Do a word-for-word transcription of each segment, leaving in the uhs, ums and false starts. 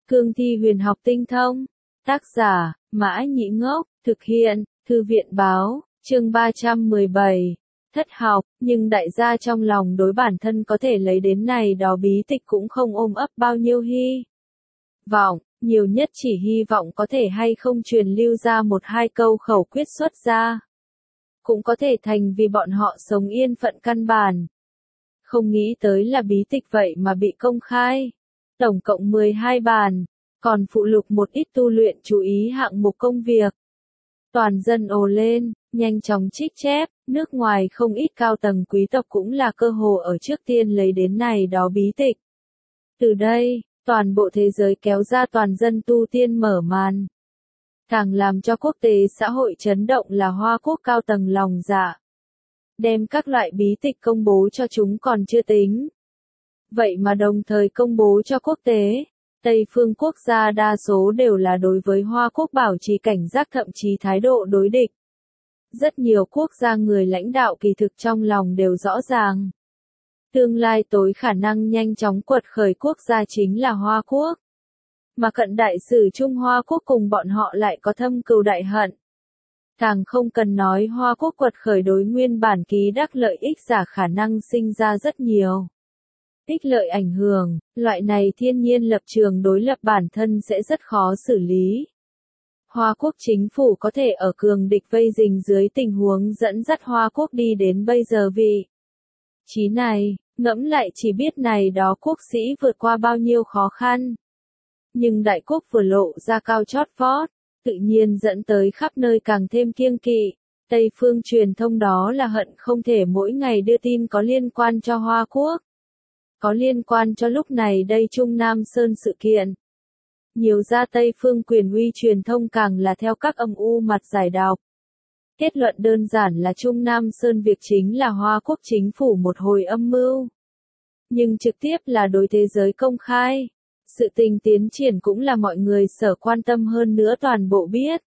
Cương thi huyền học tinh thông. Tác giả, Mã Nhĩ Ngốc, thực hiện, Thư viện Báo, chương ba trăm mười bảy. Thất học, nhưng đại gia trong lòng đối bản thân có thể lấy đến này đó bí tịch cũng không ôm ấp bao nhiêu hy vọng, nhiều nhất chỉ hy vọng có thể hay không truyền lưu ra một hai câu khẩu quyết xuất ra. Cũng có thể thành vì bọn họ sống yên phận căn bản. Không nghĩ tới là bí tịch vậy mà bị công khai. Tổng cộng mười hai bản, còn phụ lục một ít tu luyện chú ý hạng mục công việc. Toàn dân ồ lên, nhanh chóng trích chép, nước ngoài không ít cao tầng quý tộc cũng là cơ hồ ở trước tiên lấy đến này đó bí tịch. Từ đây, toàn bộ thế giới kéo ra toàn dân tu tiên mở màn. Càng làm cho quốc tế xã hội chấn động là Hoa Quốc cao tầng lòng dạ. Đem các loại bí tịch công bố cho chúng còn chưa tính. Vậy mà đồng thời công bố cho quốc tế, Tây phương quốc gia đa số đều là đối với Hoa Quốc bảo trì cảnh giác thậm chí thái độ đối địch. Rất nhiều quốc gia người lãnh đạo kỳ thực trong lòng đều rõ ràng. Tương lai tối khả năng nhanh chóng quật khởi quốc gia chính là Hoa Quốc. Mà cận đại sử Trung Hoa Quốc cùng bọn họ lại có thâm cừu đại hận. Càng không cần nói Hoa Quốc quật khởi đối nguyên bản ký đắc lợi ích giả khả năng sinh ra rất nhiều. Ích lợi ảnh hưởng, loại này thiên nhiên lập trường đối lập bản thân sẽ rất khó xử lý. Hoa Quốc chính phủ có thể ở cường địch vây rình dưới tình huống dẫn dắt Hoa Quốc đi đến bây giờ vị trí này, ngẫm lại chỉ biết này đó quốc sĩ vượt qua bao nhiêu khó khăn. Nhưng đại quốc vừa lộ ra cao chót vót, tự nhiên dẫn tới khắp nơi càng thêm kiêng kỵ. Tây phương truyền thông đó là hận không thể mỗi ngày đưa tin có liên quan cho Hoa Quốc. Có liên quan cho lúc này đây Trung Nam Sơn sự kiện. Nhiều gia Tây phương quyền uy truyền thông càng là theo các âm u mặt giải đọc. Kết luận đơn giản là Trung Nam Sơn việc chính là Hoa Quốc chính phủ một hồi âm mưu. Nhưng trực tiếp là đối thế giới công khai. Sự tình tiến triển cũng là mọi người sở quan tâm hơn nữa toàn bộ biết.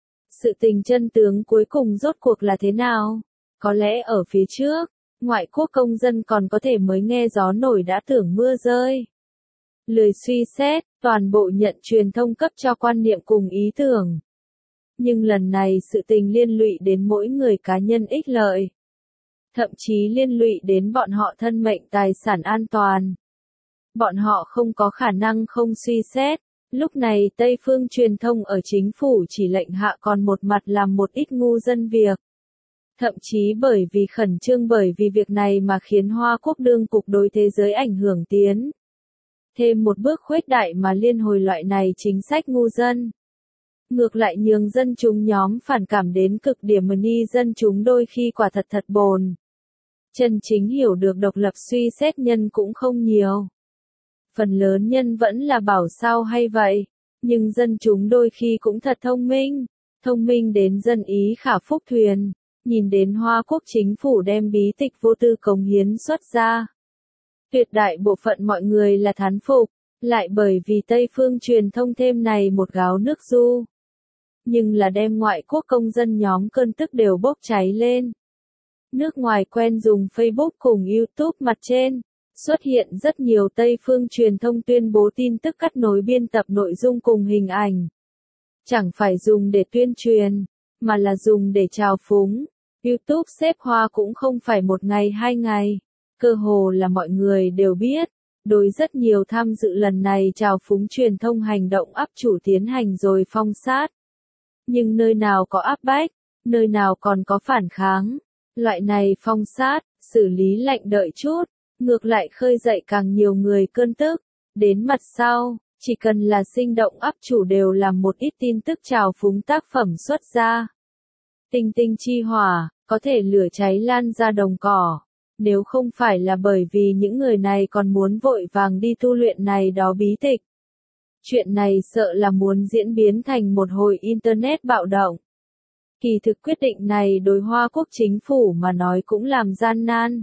Sự tình chân tướng cuối cùng rốt cuộc là thế nào? Có lẽ ở phía trước, ngoại quốc công dân còn có thể mới nghe gió nổi đã tưởng mưa rơi. Lười suy xét, toàn bộ nhận truyền thông cấp cho quan niệm cùng ý tưởng. Nhưng lần này sự tình liên lụy đến mỗi người cá nhân ích lợi. Thậm chí liên lụy đến bọn họ thân mệnh tài sản an toàn. Bọn họ không có khả năng không suy xét. Lúc này Tây phương truyền thông ở chính phủ chỉ lệnh hạ còn một mặt làm một ít ngu dân việc. Thậm chí bởi vì khẩn trương bởi vì việc này mà khiến Hoa Quốc đương cục đối thế giới ảnh hưởng tiến. Thêm một bước khuếch đại mà liên hồi loại này chính sách ngu dân. Ngược lại nhường dân chúng nhóm phản cảm đến cực điểm mà ni dân chúng đôi khi quả thật thật bồn. Chân chính hiểu được độc lập suy xét nhân cũng không nhiều. Phần lớn nhân vẫn là bảo sao hay vậy, nhưng dân chúng đôi khi cũng thật thông minh, thông minh đến dân ý khả phúc thuyền, nhìn đến Hoa Quốc chính phủ đem bí tịch vô tư cống hiến xuất ra. Tuyệt đại bộ phận mọi người là thán phục, lại bởi vì Tây phương truyền thông thêm này một gáo nước du. Nhưng là đem ngoại quốc công dân nhóm cơn tức đều bốc cháy lên. Nước ngoài quen dùng Facebook cùng YouTube mặt trên. Xuất hiện rất nhiều Tây phương truyền thông tuyên bố tin tức cắt nối biên tập nội dung cùng hình ảnh. Chẳng phải dùng để tuyên truyền, mà là dùng để trào phúng. YouTube xếp hoa cũng không phải một ngày hai ngày. Cơ hồ là mọi người đều biết. Đối rất nhiều tham dự lần này trào phúng truyền thông hành động áp chủ tiến hành rồi phong sát. Nhưng nơi nào có áp bách, nơi nào còn có phản kháng. Loại này phong sát, xử lý lạnh đợi chút. Ngược lại khơi dậy càng nhiều người cơn tức. Đến mặt sau, chỉ cần là sinh động áp chủ đều làm một ít tin tức trào phúng tác phẩm xuất ra. Tinh tinh chi hỏa, có thể lửa cháy lan ra đồng cỏ. Nếu không phải là bởi vì những người này còn muốn vội vàng đi tu luyện này đó bí tịch. Chuyện này sợ là muốn diễn biến thành một hồi Internet bạo động. Kỳ thực quyết định này đối Hoa Quốc chính phủ mà nói cũng làm gian nan.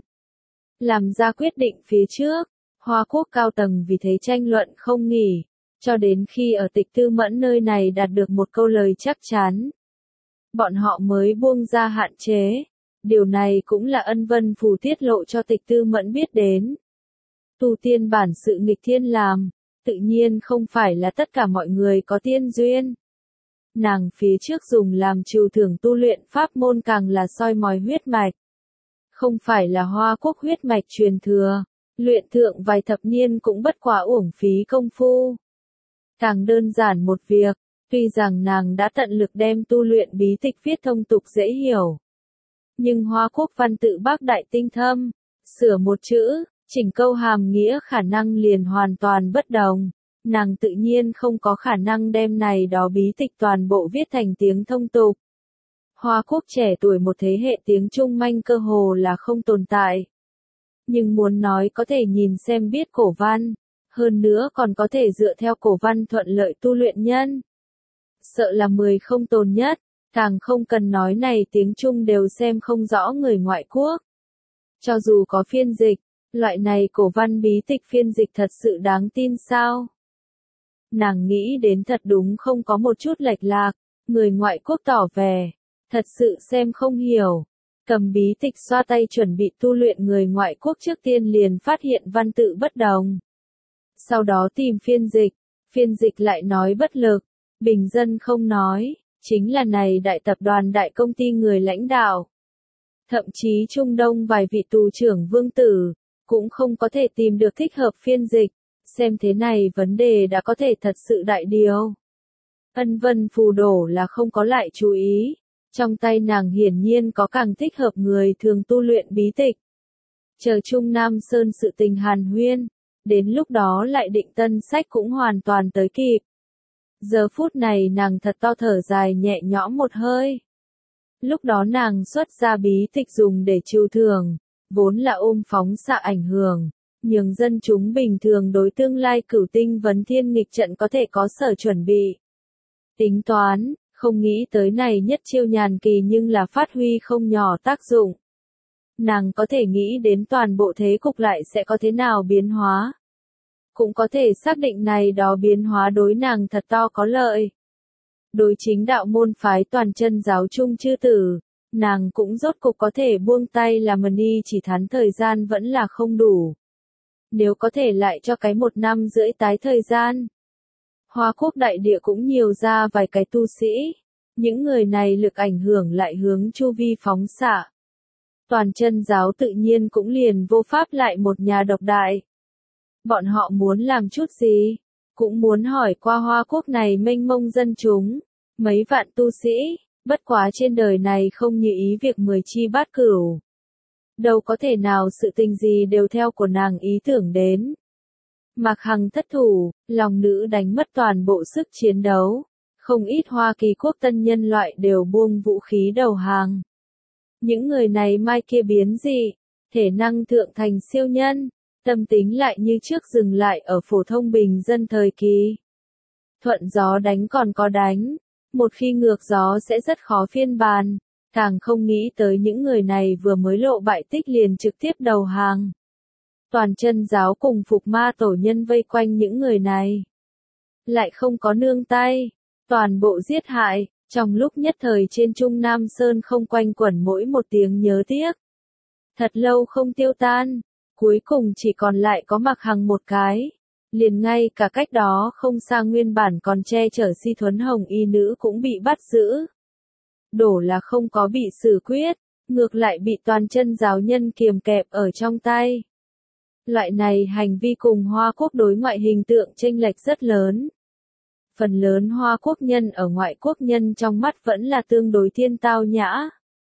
Làm ra quyết định phía trước, Hoa Quốc cao tầng vì thế tranh luận không nghỉ, cho đến khi ở Tịch Tư Mẫn nơi này đạt được một câu lời chắc chắn. Bọn họ mới buông ra hạn chế, điều này cũng là Ân Vân Phủ tiết lộ cho Tịch Tư Mẫn biết đến. Tu tiên bản sự nghịch thiên làm, tự nhiên không phải là tất cả mọi người có tiên duyên. Nàng phía trước dùng làm trừu thưởng tu luyện pháp môn càng là soi mói huyết mạch. Không phải là Hoa Quốc huyết mạch truyền thừa, luyện thượng vài thập niên cũng bất quá uổng phí công phu. Càng đơn giản một việc, tuy rằng nàng đã tận lực đem tu luyện bí tịch viết thông tục dễ hiểu. Nhưng Hoa Quốc văn tự bác đại tinh thâm, sửa một chữ, chỉnh câu hàm nghĩa khả năng liền hoàn toàn bất đồng. Nàng tự nhiên không có khả năng đem này đó bí tịch toàn bộ viết thành tiếng thông tục. Hoa Quốc trẻ tuổi một thế hệ tiếng Trung manh cơ hồ là không tồn tại. Nhưng muốn nói có thể nhìn xem biết cổ văn, hơn nữa còn có thể dựa theo cổ văn thuận lợi tu luyện nhân. Sợ là mười không tồn nhất, càng không cần nói này tiếng Trung đều xem không rõ người ngoại quốc. Cho dù có phiên dịch, loại này cổ văn bí tịch phiên dịch thật sự đáng tin sao? Nàng nghĩ đến thật đúng không có một chút lệch lạc, người ngoại quốc tỏ vẻ, thật sự xem không hiểu. Cầm bí tịch xoa tay chuẩn bị tu luyện người ngoại quốc trước tiên liền phát hiện văn tự bất đồng. Sau đó tìm phiên dịch, phiên dịch lại nói bất lực, bình dân không nói, chính là này đại tập đoàn đại công ty người lãnh đạo. Thậm chí Trung Đông vài vị tù trưởng vương tử, cũng không có thể tìm được thích hợp phiên dịch, xem thế này vấn đề đã có thể thật sự đại điều. Ân Vân Phù Đổ là không có lại chú ý, trong tay nàng hiển nhiên có càng thích hợp người thường tu luyện bí tịch. Chờ Trung Nam Sơn sự tình hàn huyên, đến lúc đó lại định tân sách cũng hoàn toàn tới kịp. Giờ phút này nàng thật to thở dài nhẹ nhõm một hơi. Lúc đó nàng xuất ra bí tịch dùng để trừu thưởng, vốn là ôm phóng xạ ảnh hưởng, nhường dân chúng bình thường đối tương lai cửu tinh vấn thiên nghịch trận có thể có sở chuẩn bị. Tính toán, không nghĩ tới này nhất chiêu nhàn kỳ nhưng là phát huy không nhỏ tác dụng. Nàng có thể nghĩ đến toàn bộ thế cục lại sẽ có thế nào biến hóa. Cũng có thể xác định này đó biến hóa đối nàng thật to có lợi. Đối chính đạo môn phái toàn chân giáo chung chư tử, nàng cũng rốt cục có thể buông tay là mần y chỉ thắn thời gian vẫn là không đủ. Nếu có thể lại cho cái một năm rưỡi tái thời gian. Hoa Quốc đại địa cũng nhiều ra vài cái tu sĩ, những người này lực ảnh hưởng lại hướng chu vi phóng xạ. Toàn chân giáo tự nhiên cũng liền vô pháp lại một nhà độc đại. Bọn họ muốn làm chút gì? Cũng muốn hỏi qua Hoa Quốc này mênh mông dân chúng, mấy vạn tu sĩ, bất quá trên đời này không như ý việc mười chi bát cửu. Đâu có thể nào sự tình gì đều theo của nàng ý tưởng đến. Mạc Hằng thất thủ, lòng nữ đánh mất toàn bộ sức chiến đấu. Không ít Hoa Kỳ quốc tân nhân loại đều buông vũ khí đầu hàng. Những người này mai kia biến dị, thể năng thượng thành siêu nhân, tâm tính lại như trước dừng lại ở phổ thông bình dân thời kỳ. Thuận gió đánh còn có đánh, một khi ngược gió sẽ rất khó phiên bàn, càng không nghĩ tới những người này vừa mới lộ bại tích liền trực tiếp đầu hàng. Toàn chân giáo cùng phục ma tổ nhân vây quanh những người này. Lại không có nương tay, toàn bộ giết hại, trong lúc nhất thời trên Trung Nam Sơn không quanh quẩn mỗi một tiếng nhớ tiếc. Thật lâu không tiêu tan, cuối cùng chỉ còn lại có Mạc Hằng một cái. Liền ngay cả cách đó không xa nguyên bản còn che chở si thuấn hồng y nữ cũng bị bắt giữ. Đổ là không có bị xử quyết, ngược lại bị toàn chân giáo nhân kiềm kẹp ở trong tay. Loại này hành vi cùng Hoa Quốc đối ngoại hình tượng chênh lệch rất lớn. Phần lớn Hoa Quốc nhân ở ngoại quốc nhân trong mắt vẫn là tương đối thiên tao nhã.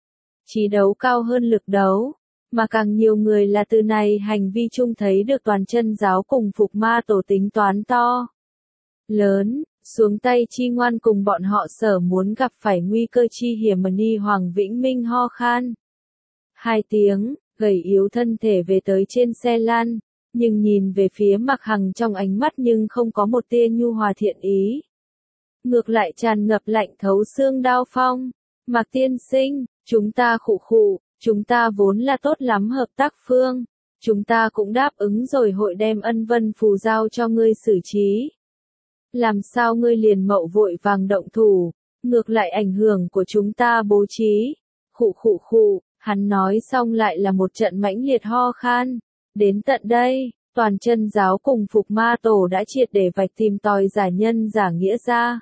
Chí đấu cao hơn lực đấu, mà càng nhiều người là từ này hành vi chung thấy được toàn chân giáo cùng phục ma tổ tính toán to. Lớn, xuống tay chi ngoan cùng bọn họ sở muốn gặp phải nguy cơ chi hiểm mà ni Hoàng Vĩnh Minh ho khan. Hai tiếng, gầy yếu thân thể về tới trên xe lan, nhưng nhìn về phía Mạc Hằng trong ánh mắt nhưng không có một tia nhu hòa thiện ý. Ngược lại tràn ngập lạnh thấu xương đao phong. Mạc tiên sinh, chúng ta khụ khụ, chúng ta vốn là tốt lắm hợp tác phương. Chúng ta cũng đáp ứng rồi hội đem Ân Vân Phù giao cho ngươi xử trí. Làm sao ngươi liền mậu vội vàng động thủ, ngược lại ảnh hưởng của chúng ta bố trí. Khụ khụ khụ, hắn nói xong lại là một trận mãnh liệt ho khan. Đến tận đây, Toàn chân giáo cùng Phục Ma Tổ đã triệt để vạch tìm tòi giả nhân giả nghĩa ra.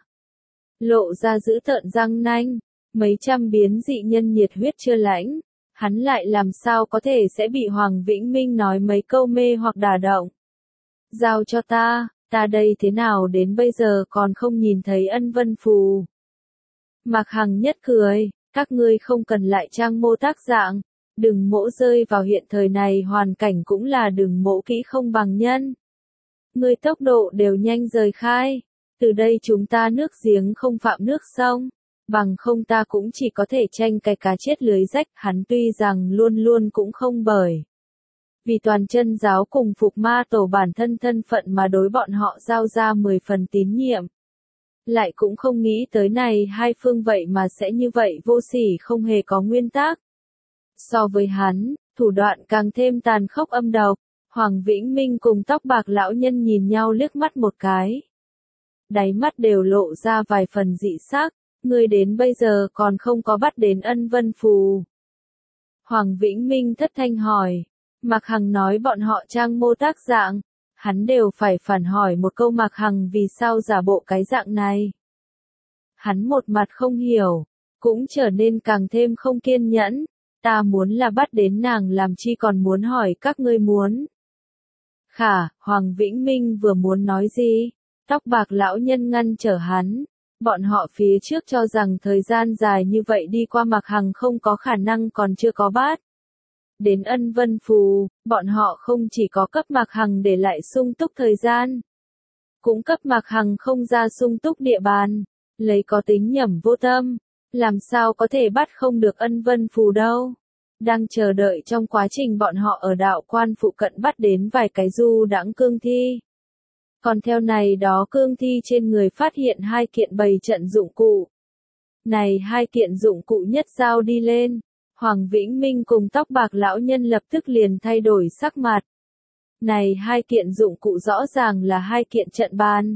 Lộ ra dữ tợn răng nanh, mấy trăm biến dị nhân nhiệt huyết chưa lãnh, hắn lại làm sao có thể sẽ bị Hoàng Vĩnh Minh nói mấy câu mê hoặc đả động. Giao cho ta, ta đây thế nào đến bây giờ còn không nhìn thấy ân vân phù. Mạc Hằng nhất cười, các ngươi không cần lại trang mô tác dạng, đừng mỗ rơi vào hiện thời này hoàn cảnh cũng là đừng mỗ kỹ không bằng nhân. Ngươi tốc độ đều nhanh rời khai, từ đây chúng ta nước giếng không phạm nước sông, bằng không ta cũng chỉ có thể tranh cái cá chết lưới rách. Hắn tuy rằng luôn luôn cũng không bởi vì toàn chân giáo cùng Phục Ma Tổ bản thân thân phận mà đối bọn họ giao ra mười phần tín nhiệm. Lại cũng không nghĩ tới này hai phương vậy mà sẽ như vậy vô sỉ không hề có nguyên tắc. So với hắn, thủ đoạn càng thêm tàn khốc âm độc, Hoàng Vĩnh Minh cùng tóc bạc lão nhân nhìn nhau liếc mắt một cái. Đáy mắt đều lộ ra vài phần dị sắc, ngươi đến bây giờ còn không có bắt đến ân vân phù. Hoàng Vĩnh Minh thất thanh hỏi, Mạc Hằng nói bọn họ trang mô tác dạng, hắn đều phải phản hỏi một câu Mạc Hằng vì sao giả bộ cái dạng này. Hắn một mặt không hiểu, cũng trở nên càng thêm không kiên nhẫn, ta muốn là bắt đến nàng làm chi còn muốn hỏi các ngươi muốn. Khả, Hoàng Vĩnh Minh vừa muốn nói gì, tóc bạc lão nhân ngăn trở hắn, bọn họ phía trước cho rằng thời gian dài như vậy đi qua Mạc Hằng không có khả năng còn chưa có bắt. Đến ân vân phù, bọn họ không chỉ có cấp Mạc Hằng để lại sung túc thời gian, cũng cấp Mạc Hằng không ra sung túc địa bàn, lấy có tính nhẩm vô tâm, làm sao có thể bắt không được ân vân phù đâu. Đang chờ đợi trong quá trình bọn họ ở đạo quan phụ cận bắt đến vài cái du đãng cương thi. Còn theo này đó cương thi trên người phát hiện hai kiện bày trận dụng cụ. Này hai kiện dụng cụ nhất giao đi lên. Hoàng Vĩnh Minh cùng tóc bạc lão nhân lập tức liền thay đổi sắc mặt. Này hai kiện dụng cụ rõ ràng là hai kiện trận bàn.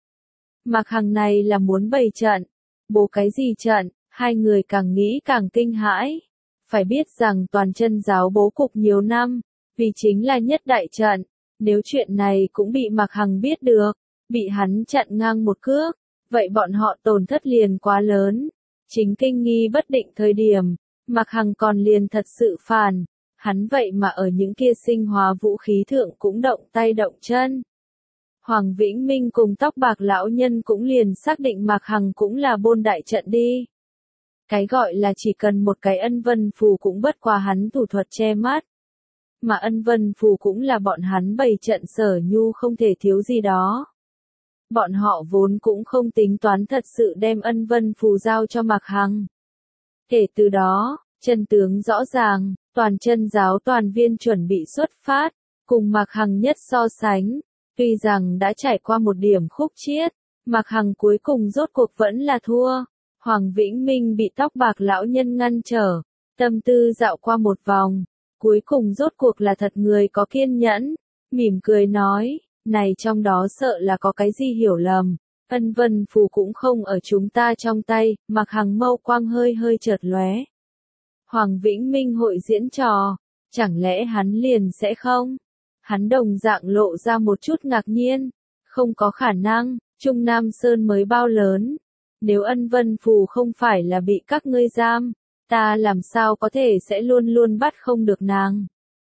Mạc Hằng này là muốn bày trận. Bố cái gì trận, hai người càng nghĩ càng kinh hãi. Phải biết rằng toàn chân giáo bố cục nhiều năm, vì chính là nhất đại trận. Nếu chuyện này cũng bị Mạc Hằng biết được, bị hắn chặn ngang một cước, vậy bọn họ tổn thất liền quá lớn. Chính kinh nghi bất định thời điểm, Mạc Hằng còn liền thật sự phản, hắn vậy mà ở những kia sinh hóa vũ khí thượng cũng động tay động chân. Hoàng Vĩnh Minh cùng tóc bạc lão nhân cũng liền xác định Mạc Hằng cũng là bôn đại trận đi. Cái gọi là chỉ cần một cái ân vân phù cũng bất qua hắn thủ thuật che mắt. Mà ân vân phù cũng là bọn hắn bày trận sở nhu không thể thiếu gì đó. Bọn họ vốn cũng không tính toán thật sự đem ân vân phù giao cho Mạc Hằng. Kể từ đó, chân tướng rõ ràng, toàn chân giáo toàn viên chuẩn bị xuất phát, cùng Mạc Hằng nhất so sánh, tuy rằng đã trải qua một điểm khúc chiết, Mạc Hằng cuối cùng rốt cuộc vẫn là thua. Hoàng Vĩnh Minh bị tóc bạc lão nhân ngăn trở, tâm tư dạo qua một vòng, cuối cùng rốt cuộc là thật người có kiên nhẫn, mỉm cười nói, này trong đó sợ là có cái gì hiểu lầm. Ân vân phù cũng không ở chúng ta trong tay, Mạc Hằng mâu quang hơi hơi chợt lóe. Hoàng Vĩnh Minh hội diễn trò, chẳng lẽ hắn liền sẽ không? Hắn đồng dạng lộ ra một chút ngạc nhiên, không có khả năng, Trung Nam Sơn mới bao lớn. Nếu ân vân phù không phải là bị các ngươi giam, ta làm sao có thể sẽ luôn luôn bắt không được nàng.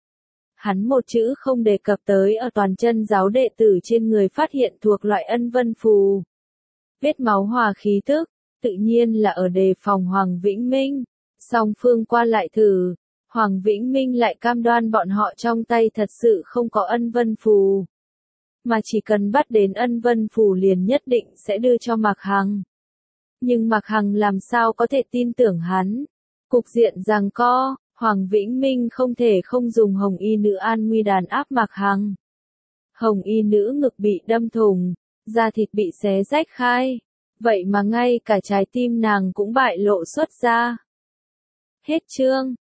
Hắn một chữ không đề cập tới ở toàn chân giáo đệ tử trên người phát hiện thuộc loại ân vân phù. Vết máu hòa khí tức, tự nhiên là ở đề phòng Hoàng Vĩnh Minh. Song phương qua lại thử, Hoàng Vĩnh Minh lại cam đoan bọn họ trong tay thật sự không có ân vân phù. Mà chỉ cần bắt đến ân vân phù liền nhất định sẽ đưa cho Mạc Hằng. Nhưng Mạc Hằng làm sao có thể tin tưởng hắn? Cục diện giằng co, Hoàng Vĩnh Minh không thể không dùng hồng y nữ an nguy đàn áp Mạc Hằng. Hồng y nữ ngực bị đâm thủng, da thịt bị xé rách khai, vậy mà ngay cả trái tim nàng cũng bại lộ xuất ra. Hết chương.